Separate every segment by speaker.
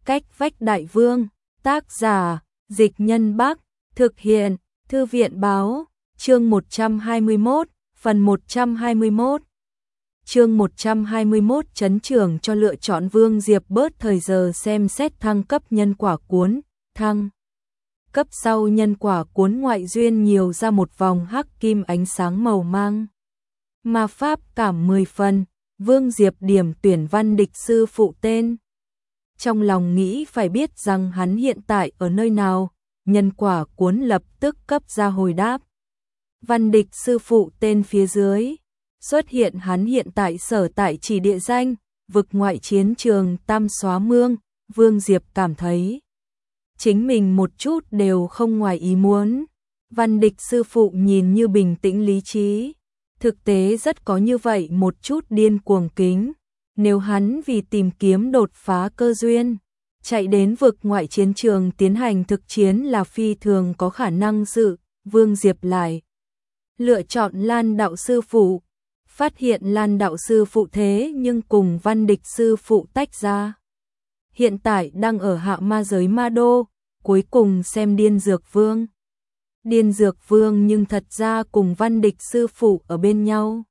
Speaker 1: Cách vách đại vương, tác giả, Dịch Nhân Bắc, thực hiện, Thư viện báo, chương 121, phần 121. Chương 121 Trấn trưởng cho lựa chọn Vương Diệp bớt thời giờ xem xét thăng cấp nhân quả cuốn, thăng cấp sau nhân quả cuốn ngoại duyên nhiều ra một vòng hắc kim ánh sáng màu mang. Ma pháp cảm 10 phần, Vương Diệp điểm tuyển Văn Địch sư phụ tên. Trong lòng nghĩ phải biết rằng hắn hiện tại ở nơi nào, nhân quả cuốn lập tức cấp ra hồi đáp. Văn Địch sư phụ tên phía dưới, xuất hiện hắn hiện tại sở tại chỉ địa danh, vực ngoại chiến trường Tam Xóa Mương. Vương Diệp cảm thấy chính mình một chút đều không ngoài ý muốn. Văn Địch sư phụ nhìn như bình tĩnh lý trí, thực tế rất có như vậy một chút điên cuồng kính. Nếu hắn vì tìm kiếm đột phá cơ duyên, chạy đến vực ngoại chiến trường tiến hành thực chiến là phi thường có khả năng sự. Vương Diệp lại lựa chọn Lan đạo sư phụ, phát hiện Lan đạo sư phụ thế nhưng cùng Văn Địch sư phụ tách ra. Hiện tại đang ở hạ ma giới Ma Đô, cuối cùng xem Điên Dược Vương. Điên Dược Vương nhưng thật ra cùng Văn Địch sư phụ ở bên nhau.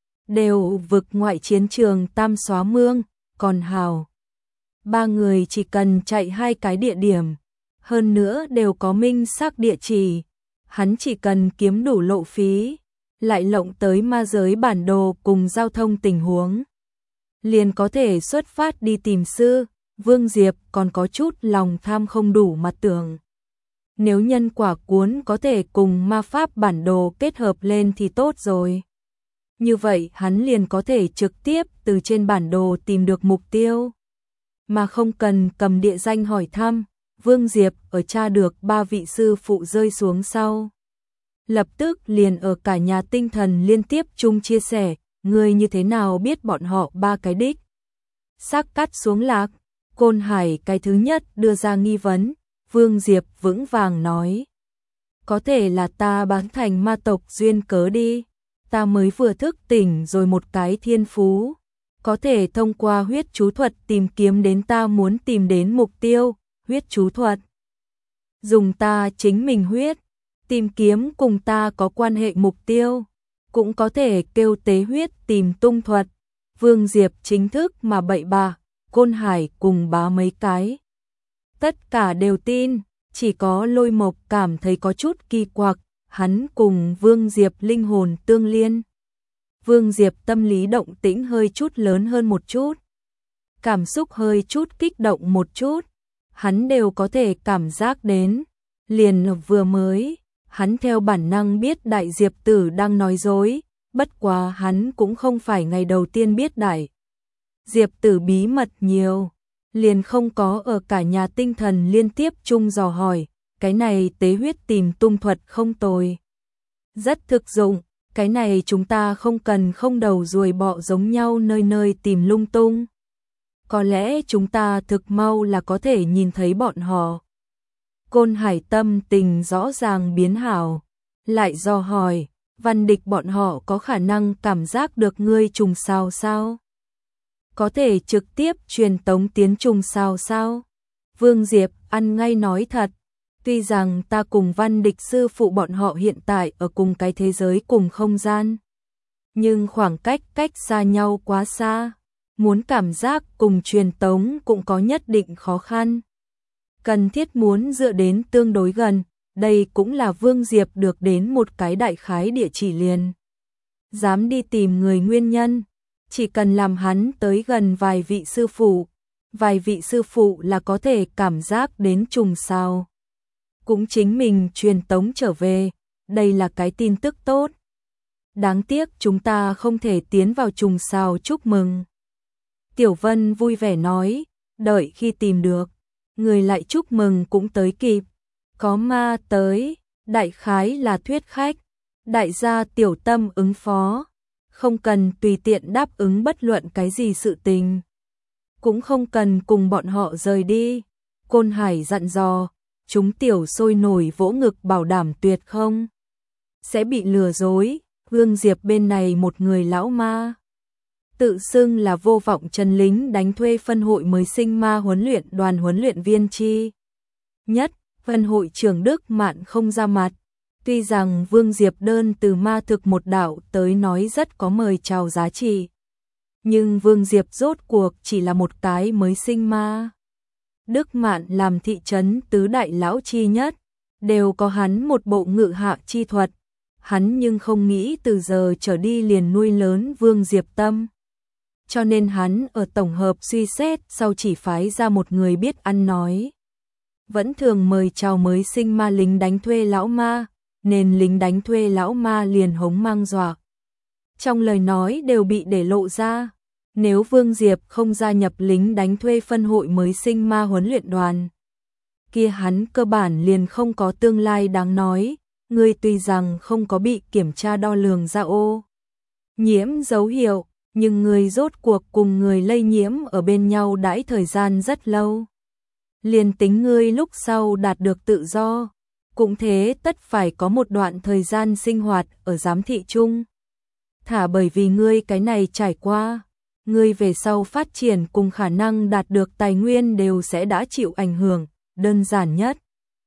Speaker 1: Đều vực ngoại chiến trường Tam Xóa Mương, còn hào. Ba người chỉ cần chạy 2 cái địa điểm, hơn nữa đều có minh xác địa chỉ. Hắn chỉ cần kiếm đủ lộ phí, lại lộng tới ma giới bản đồ cùng giao thông tình huống, liền có thể xuất phát đi tìm sư. Vương Diệp còn có chút lòng tham không đủ mà tưởng. Nếu nhân quả cuốn có thể cùng ma pháp bản đồ kết hợp lên thì tốt rồi. Như vậy hắn liền có thể trực tiếp từ trên bản đồ tìm được mục tiêu, mà không cần cầm địa danh hỏi thăm. Vương Diệp ở tra được 3 vị sư phụ rơi xuống sau, lập tức liền ở cả nhà tinh thần liên tiếp chung chia sẻ, người như thế nào biết bọn họ 3 cái đích xác cắt xuống lạc. Côn Hải cái thứ nhất đưa ra nghi vấn. Vương Diệp vững vàng nói, có thể là ta bán thành ma tộc duyên cớ đi. Ta mới vừa thức tỉnh rồi một cái thiên phú, có thể thông qua huyết chú thuật tìm kiếm đến ta muốn tìm đến mục tiêu. Huyết chú thuật, dùng ta chính mình huyết tìm kiếm cùng ta có quan hệ mục tiêu, cũng có thể kêu tế huyết tìm tung thuật. Vương Diệp chính thức mà bậy bạ. Côn Hải cùng bá mấy cái tất cả đều tin, chỉ có Lôi Mộc cảm thấy có chút kỳ quặc. Hắn cùng Vương Diệp linh hồn tương liên. Vương Diệp tâm lý động tĩnh hơi chút lớn hơn một chút, cảm xúc hơi chút kích động một chút, hắn đều có thể cảm giác đến. Liền vừa mới, hắn theo bản năng biết Đại Diệp Tử đang nói dối, bất quá hắn cũng không phải ngày đầu tiên biết Đại Diệp Tử bí mật nhiều, liền không có ở cả nhà tinh thần liên tiếp chung dò hỏi. Cái này tế huyết tìm tung thuật không tồi, rất thực dụng. Cái này chúng ta không cần không đầu ruồi bọ giống nhau nơi nơi tìm lung tung. Có lẽ chúng ta thực mau là có thể nhìn thấy bọn họ. Côn Hải tâm tình rõ ràng biến hảo, lại dò hỏi, Văn Địch bọn họ có khả năng cảm giác được ngươi trùng sao sao? Có thể trực tiếp truyền tống tiến trùng sao sao? Vương Diệp ăn ngay nói thật. Tuy rằng ta cùng Văn Địch sư phụ bọn họ hiện tại ở cùng cái thế giới cùng không gian, nhưng khoảng cách xa nhau quá xa, muốn cảm giác cùng truyền tống cũng có nhất định khó khăn. Cần thiết muốn dựa đến tương đối gần, đây cũng là Vương Diệp được đến một cái đại khái địa chỉ liền dám đi tìm người nguyên nhân. Chỉ cần làm hắn tới gần vài vị sư phụ là có thể cảm giác đến trùng sao, cũng chính mình truyền tống trở về. Đây là cái tin tức tốt. Đáng tiếc chúng ta không thể tiến vào trùng sao chúc mừng. Tiểu Vân vui vẻ nói, đợi khi tìm được người lại chúc mừng cũng tới kịp. Có ma tới, đại khái là thuyết khách, đại gia tiểu tâm ứng phó, không cần tùy tiện đáp ứng bất luận cái gì sự tình, cũng không cần cùng bọn họ rời đi. Côn Hải dặn dò. Chúng tiểu sôi nổi vỗ ngực bảo đảm tuyệt không sẽ bị lừa dối. Vương Diệp bên này một người lão ma tự xưng là vô vọng trần lính đánh thuê phân hội mới sinh ma huấn luyện đoàn huấn luyện viên chi nhất, phân hội trưởng Đức Mạn không ra mặt. Tuy rằng Vương Diệp đơn từ ma thực một đạo tới nói rất có mời chào giá trị, nhưng Vương Diệp rốt cuộc chỉ là một cái mới sinh ma. Đức Mạn làm thị trấn tứ đại lão chi nhất, đều có hắn một bộ ngự hạ chi thuật, hắn nhưng không nghĩ từ giờ trở đi liền nuôi lớn Vương Diệp tâm. Cho nên hắn ở tổng hợp suy xét sau chỉ phái ra một người biết ăn nói. Vẫn thường mời chào mới sinh ma lính đánh thuê lão ma, nên lính đánh thuê lão ma liền hống mang dọa. Trong lời nói đều bị để lộ ra, nếu Vương Diệp không gia nhập lính đánh thuê phân hội mới sinh ma huấn luyện đoàn, kia hắn cơ bản liền không có tương lai đáng nói. Ngươi tuy rằng không có bị kiểm tra đo lường ra ô nhiễm dấu hiệu, nhưng người rốt cuộc cùng người lây nhiễm ở bên nhau đãi thời gian rất lâu. Liền tính ngươi lúc sau đạt được tự do, cũng thế tất phải có một đoạn thời gian sinh hoạt ở giám thị chung. Thả bởi vì ngươi cái này trải qua, ngươi về sau phát triển cùng khả năng đạt được tài nguyên đều sẽ đã chịu ảnh hưởng, đơn giản nhất.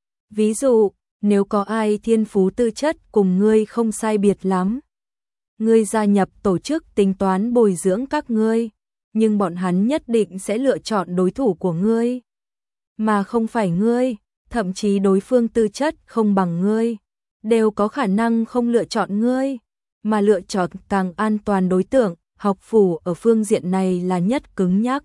Speaker 1: Ví dụ, nếu có ai thiên phú tư chất cùng ngươi không sai biệt lắm, ngươi gia nhập tổ chức tính toán bồi dưỡng các ngươi, nhưng bọn hắn nhất định sẽ lựa chọn đối thủ của ngươi, mà không phải ngươi, thậm chí đối phương tư chất không bằng ngươi, đều có khả năng không lựa chọn ngươi, mà lựa chọn càng an toàn đối tượng. Học phủ ở phương diện này là nhất cứng nhắc.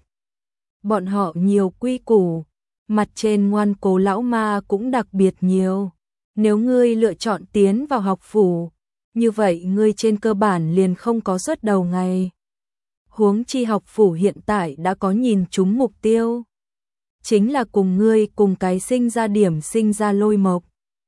Speaker 1: Bọn họ nhiều quy củ, mặt trên ngoan cố lão ma cũng đặc biệt nhiều. Nếu ngươi lựa chọn tiến vào học phủ, như vậy ngươi trên cơ bản liền không có suất đầu ngày. Huống chi học phủ hiện tại đã có nhìn trúng mục tiêu, chính là cùng ngươi cùng cái sinh ra điểm sinh ra lôi mộc.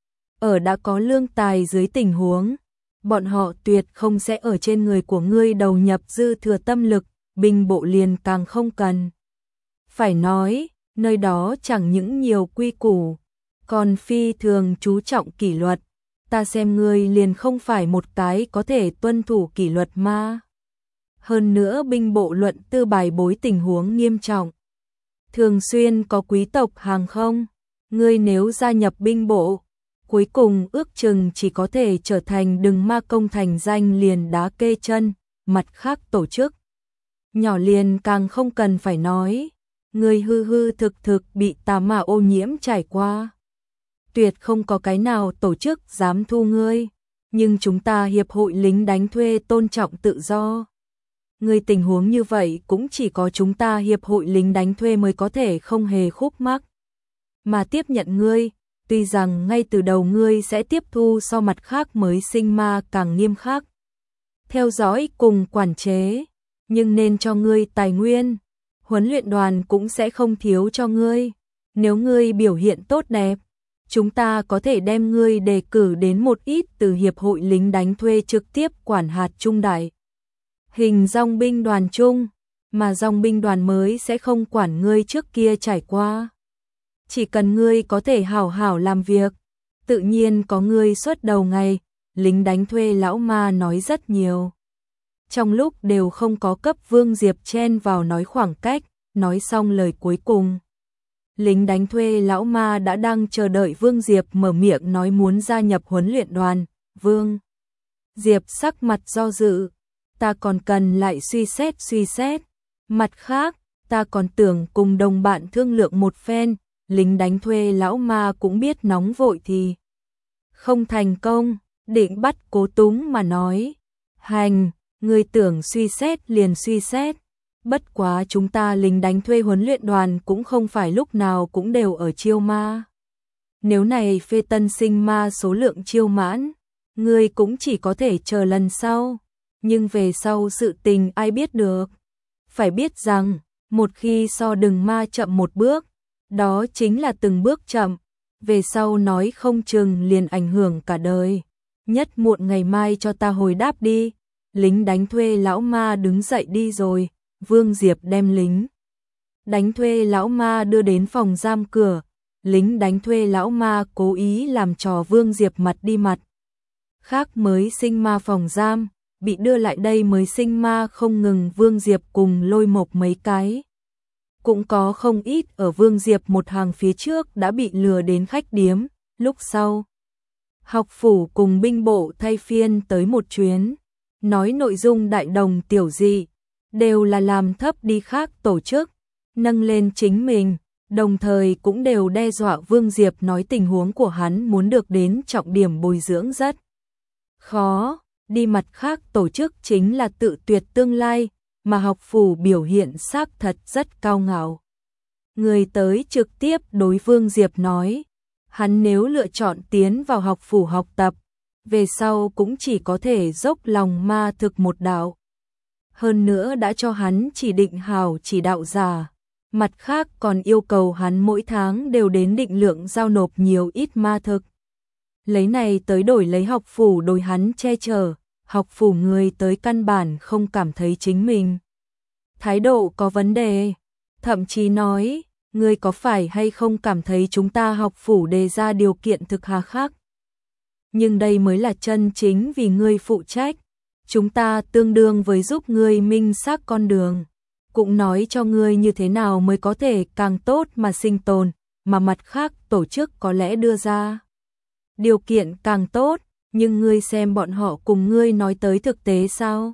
Speaker 1: Ở đã có lương tài dưới tình huống, bọn họ tuyệt không sẽ ở trên người của ngươi đầu nhập dư thừa tâm lực, binh bộ liền càng không cần. Phải nói, nơi đó chẳng những nhiều quy củ, còn phi thường chú trọng kỷ luật, ta xem ngươi liền không phải một cái có thể tuân thủ kỷ luật ma. Hơn nữa binh bộ luận tư bài bối tình huống nghiêm trọng. Thường xuyên có quý tộc hàng không, ngươi nếu gia nhập binh bộ, cuối cùng ước chừng chỉ có thể trở thành đừng ma công thành danh liền đá kê chân, mặt khác tổ chức. Nhỏ liền càng không cần phải nói, người hư hư thực thực bị tà ma ô nhiễm trải qua. Tuyệt không có cái nào tổ chức dám thu ngươi, nhưng chúng ta hiệp hội lính đánh thuê tôn trọng tự do. Người tình huống như vậy cũng chỉ có chúng ta hiệp hội lính đánh thuê mới có thể không hề khúc mắc mà tiếp nhận ngươi. Tuy rằng ngay từ đầu ngươi sẽ tiếp thu so mặt khác mới sinh ma càng nghiêm khắc, theo dõi cùng quản chế, nhưng nên cho ngươi tài nguyên, huấn luyện đoàn cũng sẽ không thiếu cho ngươi. Nếu ngươi biểu hiện tốt đẹp, chúng ta có thể đem ngươi đề cử đến một ít từ hiệp hội lính đánh thuê trực tiếp quản hạt trung đại hình dòng binh đoàn chung, mà dòng binh đoàn mới sẽ không quản ngươi trước kia trải qua. Chỉ cần ngươi có thể hảo hảo làm việc, tự nhiên có ngươi suốt đầu ngày. Lính đánh thuê lão ma nói rất nhiều, trong lúc đều không có cấp Vương Diệp chen vào nói khoảng cách. Nói xong lời cuối cùng, lính đánh thuê lão ma đã đang chờ đợi Vương Diệp mở miệng nói muốn gia nhập huấn luyện đoàn. Vương Diệp sắc mặt do dự, ta còn cần lại suy xét. Mặt khác, ta còn tưởng cùng đồng bạn thương lượng một phen. Lính đánh thuê lão ma cũng biết nóng vội thì không thành công, định bắt Cố Túng mà nói. Hành, người tưởng suy xét liền suy xét. Bất quá chúng ta lính đánh thuê huấn luyện đoàn cũng không phải lúc nào cũng đều ở chiêu ma. Nếu này phê tân sinh ma số lượng chiêu mãn, người cũng chỉ có thể chờ lần sau. Nhưng về sau sự tình ai biết được. Phải biết rằng, một khi so đừng ma chậm một bước, đó chính là từng bước chậm, về sau nói không chừng liền ảnh hưởng cả đời. Nhất muộn ngày mai cho ta hồi đáp đi. Lính đánh thuê lão ma đứng dậy đi rồi. Vương Diệp đem lính đánh thuê lão ma đưa đến phòng giam cửa. Lính đánh thuê lão ma cố ý làm trò Vương Diệp mặt đi mặt khác mới sinh ma phòng giam, bị đưa lại đây mới sinh ma không ngừng Vương Diệp cùng Lôi Mộc mấy cái. Cũng có không ít ở Vương Diệp một hàng phía trước đã bị lừa đến khách điếm, lúc sau. Học phủ cùng binh bộ thay phiên tới một chuyến, nói nội dung đại đồng tiểu dị, đều là làm thấp đi khác tổ chức, nâng lên chính mình, đồng thời cũng đều đe dọa Vương Diệp nói tình huống của hắn muốn được đến trọng điểm bồi dưỡng rất khó, đi mặt khác tổ chức chính là tự tuyệt tương lai, mà học phủ biểu hiện xác thật rất cao ngạo. Người tới trực tiếp đối Vương Diệp nói, hắn nếu lựa chọn tiến vào học phủ học tập, về sau cũng chỉ có thể dốc lòng ma thực một đạo. Hơn nữa đã cho hắn chỉ định hào chỉ đạo giả, mặt khác còn yêu cầu hắn mỗi tháng đều đến định lượng giao nộp nhiều ít ma thực. Lấy này tới đổi lấy học phủ đối hắn che chở, học phủ người tới căn bản không cảm thấy chính mình thái độ có vấn đề, thậm chí nói, ngươi có phải hay không cảm thấy chúng ta học phủ đề ra điều kiện thực hà khắc? Nhưng đây mới là chân chính vì ngươi phụ trách, chúng ta tương đương với giúp ngươi minh xác con đường, cũng nói cho ngươi như thế nào mới có thể càng tốt mà sinh tồn, mà mặt khác tổ chức có lẽ đưa ra điều kiện càng tốt, nhưng ngươi xem bọn họ cùng ngươi nói tới thực tế sao?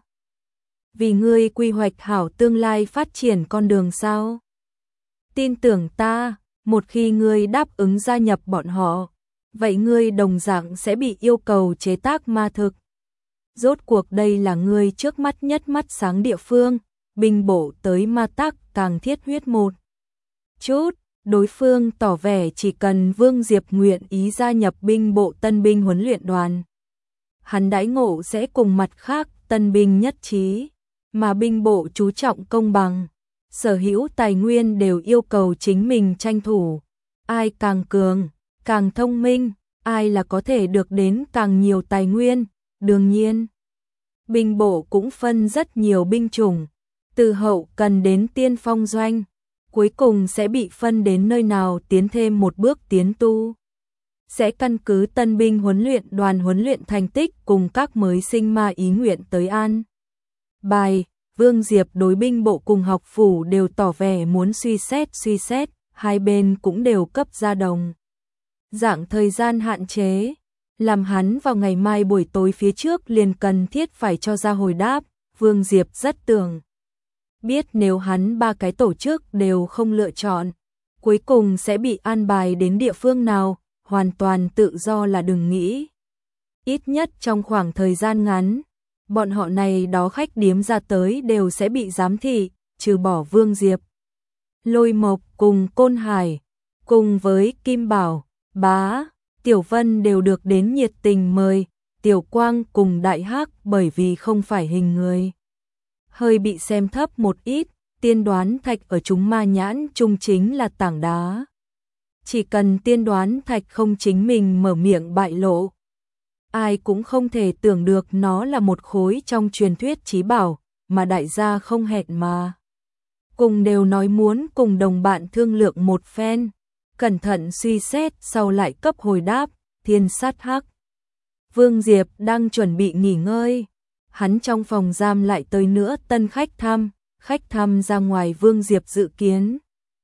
Speaker 1: Vì ngươi quy hoạch hảo tương lai phát triển con đường sao? Tin tưởng ta, một khi ngươi đáp ứng gia nhập bọn họ, vậy ngươi đồng dạng sẽ bị yêu cầu chế tác ma thực. Rốt cuộc đây là ngươi trước mắt nhất mắt sáng địa phương, binh bộ tới ma tác càng thiết huyết một chút. Đối phương tỏ vẻ chỉ cần Vương Diệp nguyện ý gia nhập binh bộ tân binh huấn luyện đoàn, hắn đãi ngộ sẽ cùng mặt khác tân binh nhất trí, mà binh bộ chú trọng công bằng, sở hữu tài nguyên đều yêu cầu chính mình tranh thủ, ai càng cường, càng thông minh, ai là có thể được đến càng nhiều tài nguyên. Đương nhiên, binh bộ cũng phân rất nhiều binh chủng, từ hậu cần đến tiên phong doanh, cuối cùng sẽ bị phân đến nơi nào tiến thêm một bước tiến tu. Sẽ căn cứ tân binh huấn luyện thành tích cùng các mới sinh ma ý nguyện tới an bài. Vương Diệp đối binh bộ cùng học phủ đều tỏ vẻ muốn suy xét, hai bên cũng đều cấp ra đồng dạng thời gian hạn chế, làm hắn vào ngày mai buổi tối phía trước liền cần thiết phải cho ra hồi đáp. Vương Diệp rất tưởng biết nếu hắn ba cái tổ chức đều không lựa chọn, cuối cùng sẽ bị an bài đến địa phương nào, hoàn toàn tự do là đừng nghĩ. Ít nhất trong khoảng thời gian ngắn, bọn họ này đó khách điếm ra tới đều sẽ bị giám thị, trừ bỏ Vương Diệp. Lôi Mộc cùng Côn Hải, cùng với Kim Bảo, Bá, Tiểu Vân đều được đến nhiệt tình mời, Tiểu Quang cùng Đại Hắc bởi vì không phải hình người, hơi bị xem thấp một ít, tiên đoán thạch ở chúng ma nhãn chung chính là tảng đá. Chỉ cần tiên đoán thạch không chính mình mở miệng bại lộ, ai cũng không thể tưởng được nó là một khối trong truyền thuyết chí bảo, mà đại gia không hẹn mà cùng đều nói muốn cùng đồng bạn thương lượng một phen, cẩn thận suy xét sau lại cấp hồi đáp. Thiên sát hắc, Vương Diệp đang chuẩn bị nghỉ ngơi, hắn trong phòng giam lại tới nữa tân khách thăm ra ngoài Vương Diệp dự kiến.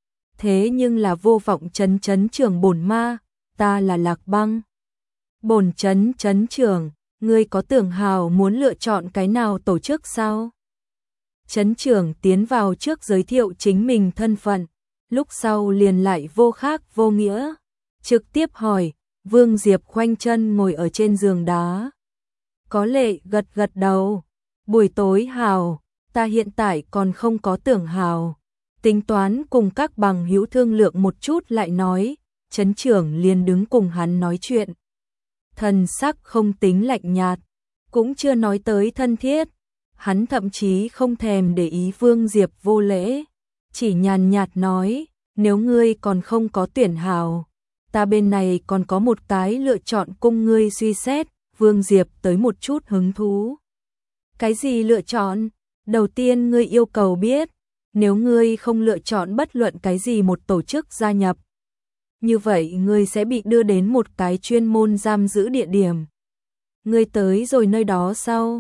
Speaker 1: Thế nhưng là vô vọng trấn trưởng bổn ma, ta là Lạc Băng. Bổn trấn trưởng, ngươi có tưởng hào muốn lựa chọn cái nào tổ chức sao? Trấn trưởng tiến vào trước giới thiệu chính mình thân phận, lúc sau liền lại vô khác vô nghĩa, trực tiếp hỏi. Vương Diệp khoanh chân ngồi ở trên giường đá, có lệ gật đầu. Buổi tối hào, ta hiện tại còn không có tưởng hào, tính toán cùng các bằng hữu thương lượng một chút lại nói. Trấn trưởng liền đứng cùng hắn nói chuyện, thần sắc không tính lạnh nhạt, cũng chưa nói tới thân thiết, hắn thậm chí không thèm để ý Vương Diệp vô lễ, chỉ nhàn nhạt nói, nếu ngươi còn không có tuyển hào, ta bên này còn có một cái lựa chọn cung ngươi suy xét. Vương Diệp tới một chút hứng thú. Cái gì lựa chọn? Đầu tiên ngươi yêu cầu biết, nếu ngươi không lựa chọn bất luận cái gì một tổ chức gia nhập, như vậy ngươi sẽ bị đưa đến một cái chuyên môn giam giữ địa điểm. Ngươi tới rồi nơi đó sau,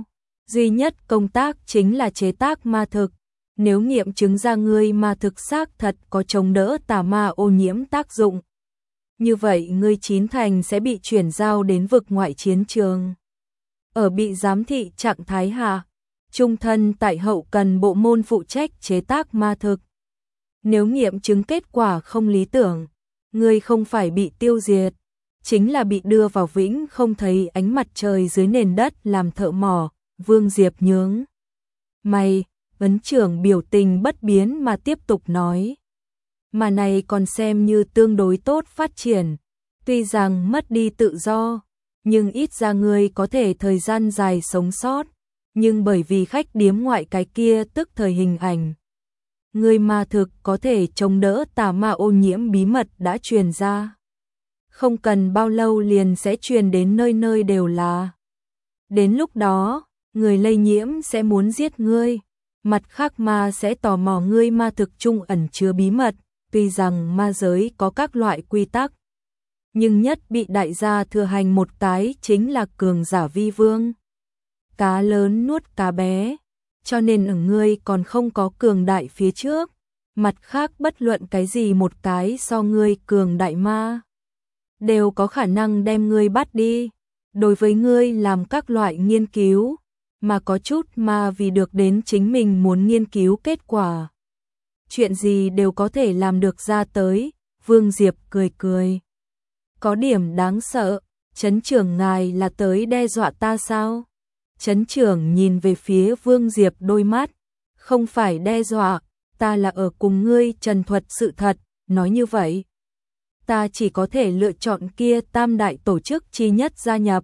Speaker 1: duy nhất công tác chính là chế tác ma thực. Nếu nghiệm chứng ra ngươi ma thực xác thật có chống đỡ tà ma ô nhiễm tác dụng, như vậy ngươi chín thành sẽ bị chuyển giao đến vực ngoại chiến trường. Ở bị giám thị trạng thái hạ, trung thân tại hậu cần bộ môn phụ trách chế tác ma thực. Nếu nghiệm chứng kết quả không lý tưởng, ngươi không phải bị tiêu diệt, chính là bị đưa vào vĩnh không thấy ánh mặt trời dưới nền đất làm thợ mỏ. Vương Diệp nhướng mày, ấn trưởng biểu tình bất biến mà tiếp tục nói. Mà này còn xem như tương đối tốt phát triển, tuy rằng mất đi tự do, nhưng ít ra ngươi có thể thời gian dài sống sót, nhưng bởi vì khách điếm ngoại cái kia tức thời hình ảnh. Ngươi ma thực có thể chống đỡ tà ma ô nhiễm bí mật đã truyền ra. Không cần bao lâu liền sẽ truyền đến nơi nơi đều là. Đến lúc đó, người lây nhiễm sẽ muốn giết ngươi, mặt khác ma sẽ tò mò ngươi ma thực trung ẩn chứa bí mật, tuy rằng ma giới có các loại quy tắc, nhưng nhất bị đại gia thừa hành một cái chính là cường giả vi vương. Cá lớn nuốt cá bé, cho nên ở ngươi còn không có cường đại phía trước, mặt khác bất luận cái gì một cái so ngươi cường đại ma, đều có khả năng đem ngươi bắt đi, đối với ngươi làm các loại nghiên cứu, mà có chút ma vì được đến chính mình muốn nghiên cứu kết quả. Chuyện gì đều có thể làm được ra tới, Vương Diệp cười cười. Có điểm đáng sợ, trấn trưởng ngài là tới đe dọa ta sao? Trấn trưởng nhìn về phía Vương Diệp đôi mắt, không phải đe dọa, ta là ở cùng ngươi trần thuật sự thật, nói như vậy. Ta chỉ có thể lựa chọn kia tam đại tổ chức chi nhất gia nhập.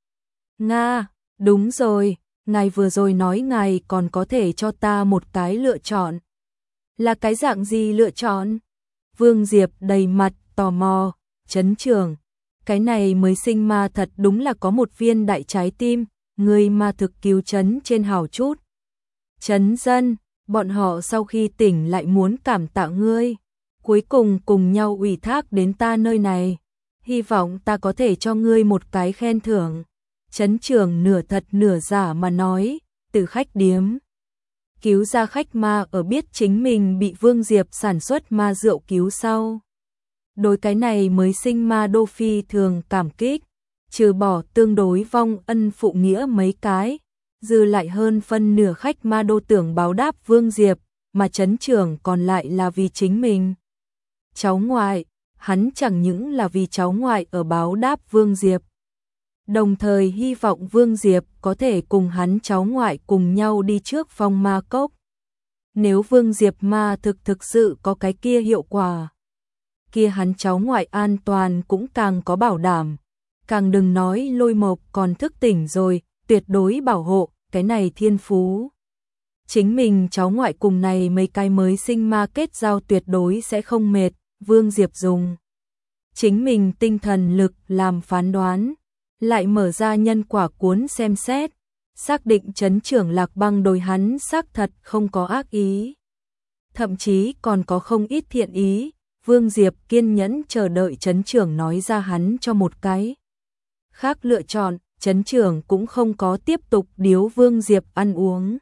Speaker 1: Nga, đúng rồi, ngài vừa rồi nói ngài còn có thể cho ta một cái lựa chọn. Là cái dạng gì lựa chọn? Vương Diệp đầy mặt tò mò, trấn trưởng, cái này mới sinh ma thật đúng là có một viên đại trái tim, người ma thực cứu trấn trên hào chút. Trấn dân, bọn họ sau khi tỉnh lại muốn cảm tạ ngươi, cuối cùng cùng nhau ủy thác đến ta nơi này, hy vọng ta có thể cho ngươi một cái khen thưởng. Trấn trưởng nửa thật nửa giả mà nói, từ khách điếm cứu ra khách ma ở biết chính mình bị Vương Diệp sản xuất ma rượu cứu sau. Đối cái này mới sinh ma đô phi thường cảm kích, trừ bỏ tương đối vong ân phụ nghĩa mấy cái, dư lại hơn phân nửa khách ma đô tưởng báo đáp Vương Diệp, mà trấn trưởng còn lại là vì chính mình. Cháu ngoại, hắn chẳng những là vì cháu ngoại ở báo đáp Vương Diệp, đồng thời hy vọng Vương Diệp có thể cùng hắn cháu ngoại cùng nhau đi trước phong ma cốc. Nếu Vương Diệp ma thực sự có cái kia hiệu quả, kia hắn cháu ngoại an toàn cũng càng có bảo đảm. Càng đừng nói Lôi Mộc còn thức tỉnh rồi, tuyệt đối bảo hộ, cái này thiên phú. Chính mình cháu ngoại cùng này mấy cái mới sinh ma kết giao tuyệt đối sẽ không mệt, Vương Diệp dùng chính mình tinh thần lực làm phán đoán, lại mở ra nhân quả cuốn xem xét, xác định trấn trưởng Lạc Băng đối hắn xác thật không có ác ý. Thậm chí còn có không ít thiện ý, Vương Diệp kiên nhẫn chờ đợi trấn trưởng nói ra hắn cho một cái khác lựa chọn, trấn trưởng cũng không có tiếp tục điếu Vương Diệp ăn uống.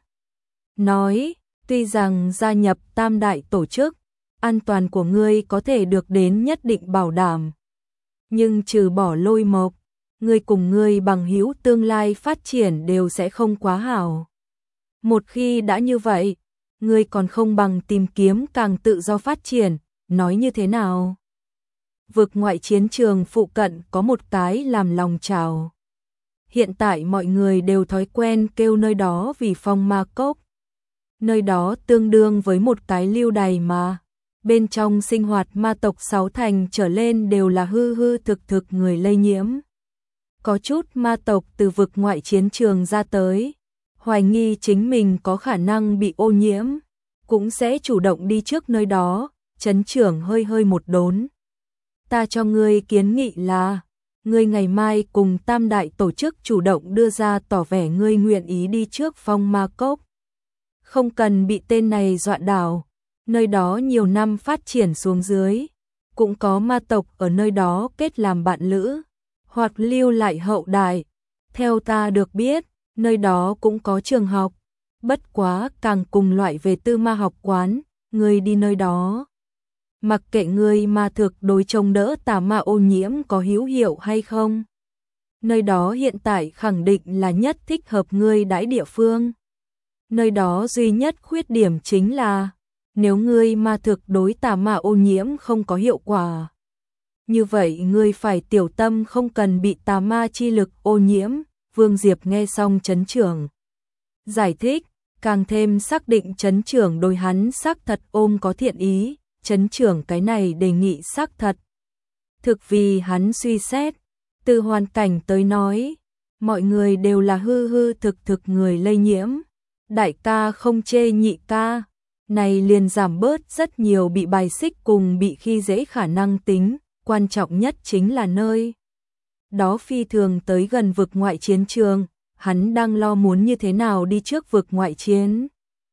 Speaker 1: Nói, tuy rằng gia nhập tam đại tổ chức, an toàn của ngươi có thể được đến nhất định bảo đảm, nhưng trừ bỏ Lôi Mộc, ngươi cùng ngươi bằng hữu tương lai phát triển đều sẽ không quá hảo. Một khi đã như vậy, ngươi còn không bằng tìm kiếm càng tự do phát triển, nói như thế nào? Vực ngoại chiến trường phụ cận có một cái làm lòng trào. Hiện tại mọi người đều thói quen kêu nơi đó vì phong ma cốc. Nơi đó tương đương với một cái lưu đày mà. Bên trong sinh hoạt ma tộc 6 thành trở lên đều là hư thực người lây nhiễm. Có chút ma tộc từ vực ngoại chiến trường ra tới, hoài nghi chính mình có khả năng bị ô nhiễm, cũng sẽ chủ động đi trước nơi đó. Trấn trưởng hơi một đốn. Ta cho ngươi kiến nghị là, ngươi ngày mai cùng tam đại tổ chức chủ động đưa ra tỏ vẻ ngươi nguyện ý đi trước phong ma cốc. Không cần bị tên này dọa đảo, nơi đó nhiều năm phát triển xuống dưới, cũng có ma tộc ở nơi đó kết làm bạn lữ, hoặc lưu lại hậu đại. Theo ta được biết, nơi đó cũng có trường học, bất quá càng cùng loại về tư ma học quán, ngươi đi nơi đó. Mặc kệ ngươi ma thực đối chống đỡ tà ma ô nhiễm có hữu hiệu hay không. Nơi đó hiện tại khẳng định là nhất thích hợp ngươi đãi địa phương. Nơi đó duy nhất khuyết điểm chính là, nếu ngươi ma thực đối tà ma ô nhiễm không có hiệu quả. Như vậy ngươi phải tiểu tâm không cần bị tà ma chi lực ô nhiễm. Vương Diệp nghe xong trấn trưởng giải thích, càng thêm xác định trấn trưởng đối hắn xác thật ôm có thiện ý. Trấn trưởng cái này đề nghị xác thật. Thực vì hắn suy xét, từ hoàn cảnh tới nói, mọi người đều là hư hư thực người lây nhiễm. Đại ca không chê nhị ca, này liền giảm bớt rất nhiều bị bài xích cùng bị khi dễ khả năng tính, quan trọng nhất chính là nơi. Đó phi thường tới gần vực ngoại chiến trường, hắn đang lo muốn như thế nào đi trước vực ngoại chiến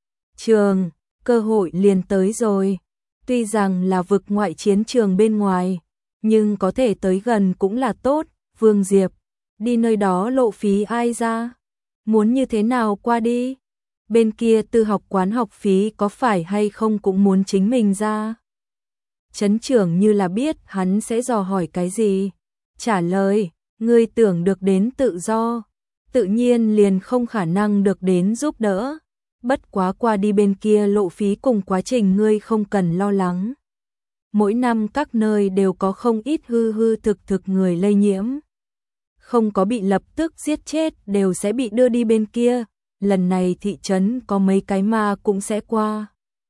Speaker 1: trường, cơ hội liền tới rồi. Tuy rằng là vực ngoại chiến trường bên ngoài, nhưng có thể tới gần cũng là tốt. Vương Diệp, đi nơi đó lộ phí ai ra? Muốn như thế nào qua đi? Bên kia tư học quán học phí có phải hay không cũng muốn chính mình ra? Trấn trưởng như là biết hắn sẽ dò hỏi cái gì. Trả lời, ngươi tưởng được đến tự do, tự nhiên liền không khả năng được đến giúp đỡ. Bất quá qua đi bên kia lộ phí cùng quá trình ngươi không cần lo lắng. Mỗi năm các nơi đều có không ít hư hư thực người lây nhiễm. Không có bị lập tức giết chết đều sẽ bị đưa đi bên kia. Lần này thị trấn có mấy cái ma cũng sẽ qua.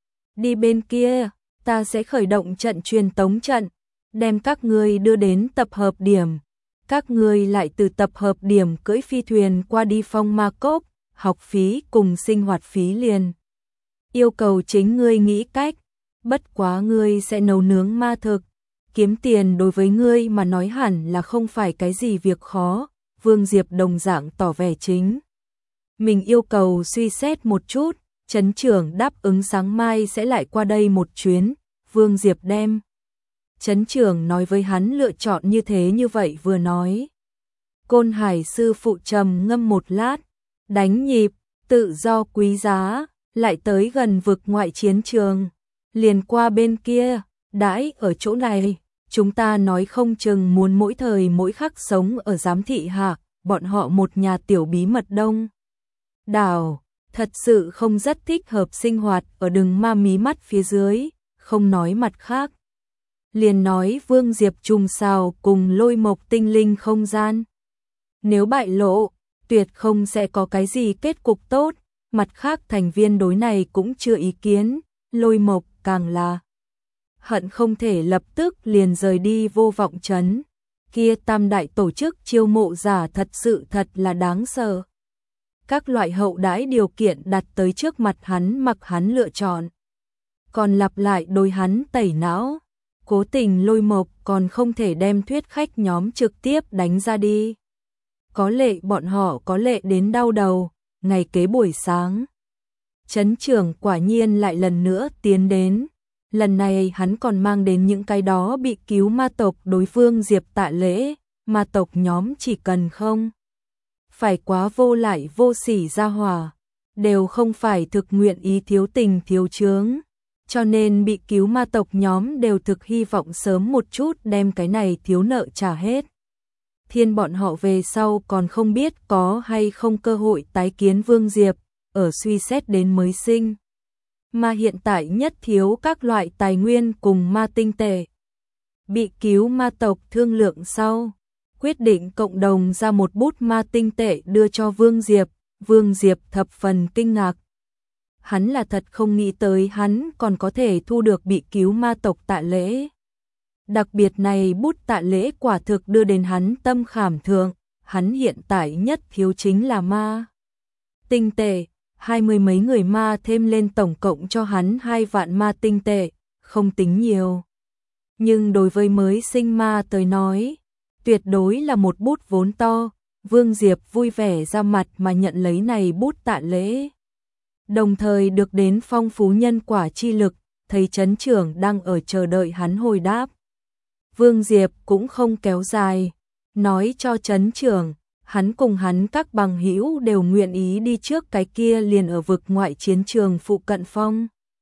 Speaker 1: Đi bên kia, ta sẽ khởi động trận truyền tống trận, đem các ngươi đưa đến tập hợp điểm. Các ngươi lại từ tập hợp điểm cưỡi phi thuyền qua đi Phong Ma Cốc. Học phí cùng sinh hoạt phí liền. Yêu cầu chính ngươi nghĩ cách, bất quá ngươi sẽ nấu nướng ma thực, kiếm tiền đối với ngươi mà nói hẳn là không phải cái gì việc khó. Vương Diệp đồng dạng tỏ vẻ chính mình yêu cầu suy xét một chút, trấn trưởng đáp ứng sáng mai sẽ lại qua đây một chuyến. Vương Diệp đem trấn trưởng nói với hắn lựa chọn như thế như vậy vừa nói. Côn Hải sư phụ trầm ngâm một lát, đánh nhịp, tự do quý giá, lại tới gần vực ngoại chiến trường, liền qua bên kia, đãi ở chỗ này, chúng ta nói không chừng muốn mỗi thời mỗi khắc sống ở giám thị hạ, bọn họ một nhà tiểu bí mật đông. Đảo, thật sự không rất thích hợp sinh hoạt ở đừng ma mí mắt phía dưới, không nói mặt khác. Liền nói Vương Diệp trùng xào cùng Lôi Mộc tinh linh không gian. Nếu bại lộ, tuyệt không sẽ có cái gì kết cục tốt, mặt khác thành viên đối này cũng chưa ý kiến, Lôi Mộc càng là hận không thể lập tức liền rời đi Vô Vọng trấn. Kia tam đại tổ chức chiêu mộ giả thật là đáng sợ. Các loại hậu đãi điều kiện đặt tới trước mặt hắn mặc hắn lựa chọn. Còn lặp lại đối hắn tẩy não, cố tình Lôi Mộc còn không thể đem thuyết khách nhóm trực tiếp đánh ra đi. Có lệ bọn họ có lệ đến đau đầu, ngày kế buổi sáng. Trấn trưởng quả nhiên lại lần nữa tiến đến. Lần này hắn còn mang đến những cái đó bị cứu ma tộc đối phương Diệp tạ lễ. Ma tộc nhóm chỉ cần không phải quá vô lại vô sỉ ra hỏa, đều không phải thực nguyện ý thiếu tình thiếu chướng. Cho nên bị cứu ma tộc nhóm đều thực hy vọng sớm một chút đem cái này thiếu nợ trả hết. Thiên bọn họ về sau còn không biết có hay không cơ hội tái kiến Vương Diệp, ở suy xét đến mới sinh. Mà hiện tại nhất thiếu các loại tài nguyên cùng ma tinh tệ. Bị cứu ma tộc thương lượng sau, quyết định cộng đồng ra một bút ma tinh tệ đưa cho Vương Diệp. Vương Diệp thập phần kinh ngạc. Hắn là thật không nghĩ tới hắn còn có thể thu được bị cứu ma tộc tạ lễ. Đặc biệt này bút tạ lễ quả thực đưa đến hắn tâm khảm thượng, hắn hiện tại nhất thiếu chính là ma tinh tệ, 20 mấy người ma thêm lên tổng cộng cho hắn 2 vạn ma tinh tệ, không tính nhiều. Nhưng đối với mới sinh ma tới nói, tuyệt đối là một bút vốn to. Vương Diệp vui vẻ ra mặt mà nhận lấy này bút tạ lễ. Đồng thời được đến phong phú nhân quả chi lực, thấy trấn trưởng đang ở chờ đợi hắn hồi đáp. Vương Diệp cũng không kéo dài, nói cho trấn trưởng, Hắn cùng hắn các bằng hữu đều nguyện ý đi trước, cái kia liền ở vực ngoại chiến trường phụ cận phong.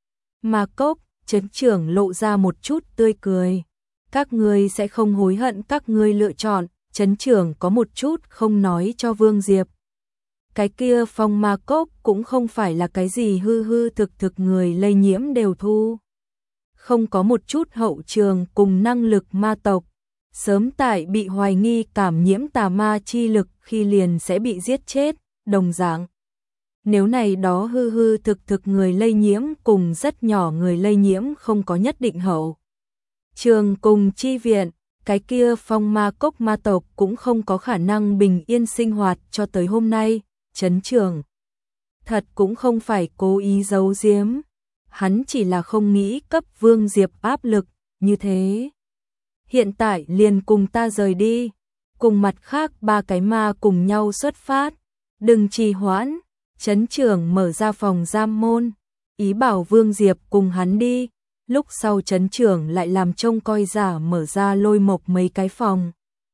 Speaker 1: Ma Cốc, trấn trưởng lộ ra một chút tươi cười. Các ngươi sẽ không hối hận các ngươi lựa chọn, trấn trưởng có một chút không nói cho Vương Diệp. Cái kia phong Ma Cốc cũng không phải là cái gì hư hư thực thực người lây nhiễm đều thu. Không có một chút hậu trường cùng năng lực ma tộc. Sớm tại bị hoài nghi cảm nhiễm tà ma chi lực khi liền sẽ bị giết chết, đồng dạng. Nếu này đó hư hư thực thực người lây nhiễm cùng rất nhỏ người lây nhiễm không có nhất định hậu trường cùng chi viện, cái kia phong ma cốc ma tộc cũng không có khả năng bình yên sinh hoạt cho tới hôm nay, trấn trưởng. Thật cũng không phải cố ý giấu giếm, hắn chỉ là không nghĩ cấp Vương Diệp áp lực như thế. Hiện tại liền cùng ta rời đi, cùng mặt khác 3 cái ma cùng nhau xuất phát, đừng trì hoãn. Trấn trưởng mở ra phòng giam môn, ý bảo Vương Diệp cùng hắn đi, lúc sau trấn trưởng lại làm trông coi giả mở ra Lôi Mộc mấy cái phòng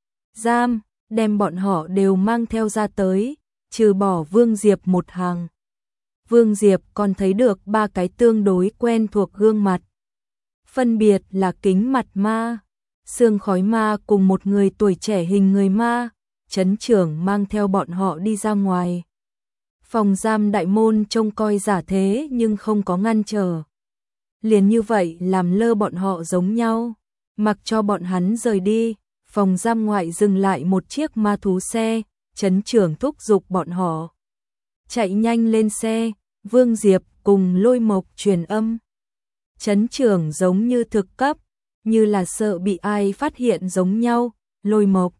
Speaker 1: giam, đem bọn họ đều mang theo ra tới, trừ bỏ Vương Diệp một hàng. Vương Diệp còn thấy được 3 cái tương đối quen thuộc gương mặt. Phân biệt là kính mặt ma, xương khói ma cùng một người tuổi trẻ hình người ma, trấn trưởng mang theo bọn họ đi ra ngoài. Phòng giam đại môn trông coi giả thế nhưng không có ngăn trở. Liền như vậy làm lơ bọn họ giống nhau, mặc cho bọn hắn rời đi, phòng giam ngoại dừng lại một chiếc ma thú xe, trấn trưởng thúc giục bọn họ. Chạy nhanh lên xe, Vương Diệp cùng Lôi Mộc truyền âm. Trấn trưởng giống như thực cấp, như là sợ bị ai phát hiện giống nhau, Lôi Mộc.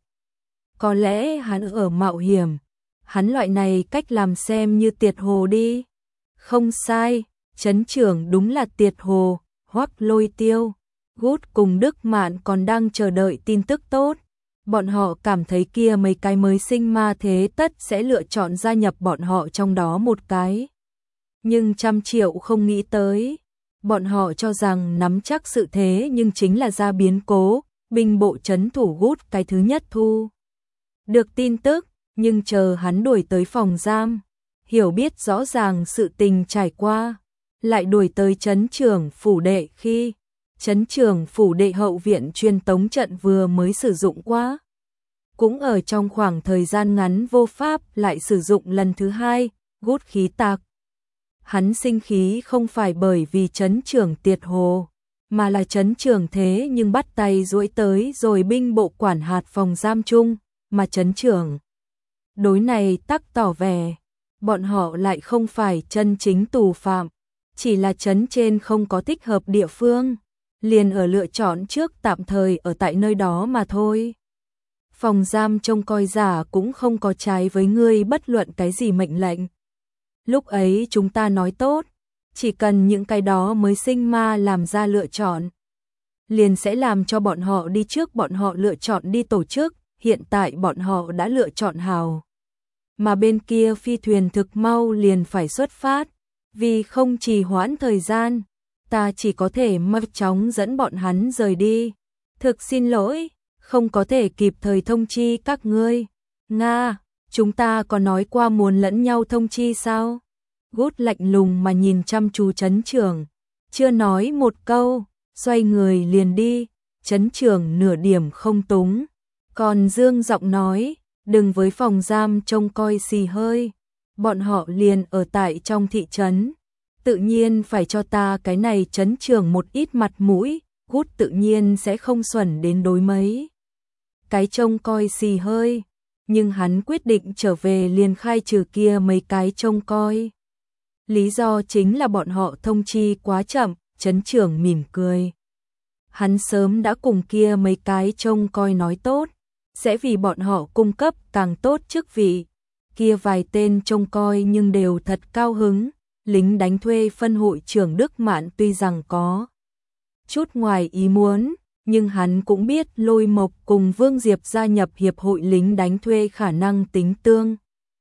Speaker 1: Có lẽ hắn ở mạo hiểm. Hắn loại này cách làm xem như tiệt hồ đi. Không sai, trấn trưởng đúng là tiệt hồ, Hoắc Lôi Tiêu. Gút cùng Đức Mạn còn đang chờ đợi tin tức tốt. Bọn họ cảm thấy kia mấy cái mới sinh ma thế tất sẽ lựa chọn gia nhập bọn họ trong đó một cái. Nhưng 100 triệu không nghĩ tới. Bọn họ cho rằng nắm chắc sự thế nhưng chính là ra biến cố, binh bộ trấn thủ Gút cái thứ nhất thu. Được tin tức. Nhưng chờ hắn đuổi tới phòng giam, hiểu biết rõ ràng sự tình trải qua, lại đuổi tới trấn trưởng phủ đệ khi trấn trưởng phủ đệ hậu viện truyền tống trận vừa mới sử dụng qua. Cũng ở trong khoảng thời gian ngắn vô pháp lại sử dụng lần thứ hai, Gút khí tạc. Hắn sinh khí không phải bởi vì trấn trưởng tiệt hồ, mà là trấn trưởng thế nhưng bắt tay duỗi tới rồi binh bộ quản hạt phòng giam chung, mà trấn trưởng đối này tắc tỏ vẻ, bọn họ lại không phải chân chính tù phạm, chỉ là trấn trên không có thích hợp địa phương, liền ở lựa chọn trước tạm thời ở tại nơi đó mà thôi. Phòng giam trông coi giả cũng không có trái với ngươi bất luận cái gì mệnh lệnh. Lúc ấy chúng ta nói tốt, chỉ cần những cái đó mới sinh ma làm ra lựa chọn, liền sẽ làm cho bọn họ đi trước, bọn họ lựa chọn đi tổ chức. Hiện tại bọn họ đã lựa chọn hào. Mà bên kia phi thuyền thực mau liền phải xuất phát. Vì không trì hoãn thời gian, ta chỉ có thể mau chóng dẫn bọn hắn rời đi. Thực xin lỗi, không có thể kịp thời thông chi các ngươi. Nga, chúng ta có nói qua muốn lẫn nhau thông chi sao? Gút lạnh lùng mà nhìn chăm chú trấn trưởng. Chưa nói một câu, xoay người liền đi. Trấn trưởng nửa điểm không túng. Còn dương giọng nói, đừng với phòng giam trông coi xì hơi, bọn họ liền ở tại trong thị trấn, tự nhiên phải cho ta cái này trấn trưởng một ít mặt mũi, Gút tự nhiên sẽ không xuẩn đến đối mấy. Cái trông coi xì hơi, nhưng hắn quyết định trở về liền khai trừ kia mấy cái trông coi. Lý do chính là bọn họ thông chi quá chậm, trấn trưởng mỉm cười. Hắn sớm đã cùng kia mấy cái trông coi nói tốt. Sẽ vì bọn họ cung cấp càng tốt chức vị. Kia vài tên trông coi nhưng đều thật cao hứng. Lính đánh thuê phân hội trưởng Đức Mạn tuy rằng có chút ngoài ý muốn, nhưng hắn cũng biết Lôi Mộc cùng Vương Diệp gia nhập hiệp hội lính đánh thuê khả năng tính tương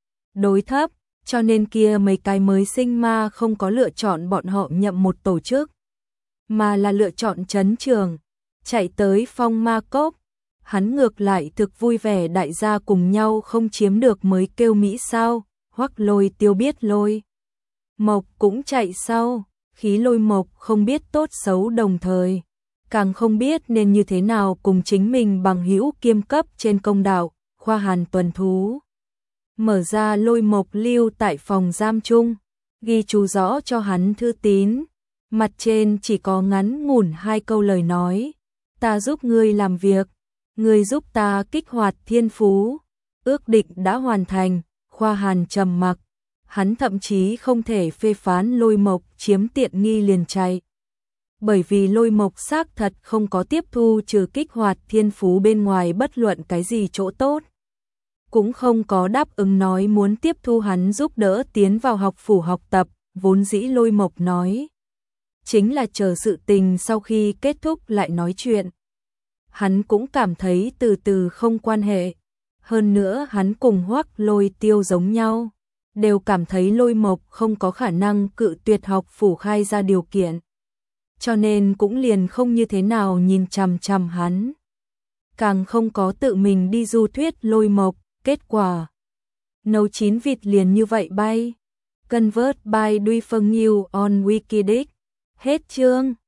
Speaker 1: đối thấp, cho nên kia mấy cái mới sinh ma không có lựa chọn bọn họ nhậm một tổ chức, mà là lựa chọn trấn trưởng, chạy tới phong ma cốc. Hắn ngược lại thực vui vẻ, đại gia cùng nhau không chiếm được mới kêu Mỹ sao, Hoắc Lôi Tiêu biết Lôi Mộc cũng chạy sau, khí Lôi Mộc không biết tốt xấu đồng thời, càng không biết nên như thế nào cùng chính mình bằng hữu kiêm cấp trên công đạo, Khoa Hàn tuần thú. Mở ra Lôi Mộc lưu tại phòng giam chung, ghi chú rõ cho hắn thư tín, mặt trên chỉ có ngắn ngủn 2 câu lời nói, ta giúp ngươi làm việc, ngươi giúp ta kích hoạt thiên phú, ước định đã hoàn thành. Khoa Hàn trầm mặc, hắn thậm chí không thể phê phán Lôi Mộc chiếm tiện nghi liền chạy. Bởi vì Lôi Mộc xác thật không có tiếp thu trừ kích hoạt thiên phú bên ngoài bất luận cái gì chỗ tốt. Cũng không có đáp ứng nói muốn tiếp thu hắn giúp đỡ tiến vào học phủ học tập, vốn dĩ Lôi Mộc nói. Chính là chờ sự tình sau khi kết thúc lại nói chuyện. Hắn cũng cảm thấy từ từ không quan hệ. Hơn nữa hắn cùng Hoắc Lôi Tiêu giống nhau, đều cảm thấy Lôi Mộc không có khả năng cự tuyệt học phủ khai ra điều kiện. Cho nên cũng liền không như thế nào nhìn chằm chằm hắn. Càng không có tự mình đi du thuyết Lôi Mộc, kết quả. Nấu chín vịt liền như vậy bay. Convert by Duy Phương Nhiêu on Wikidic. Hết chương.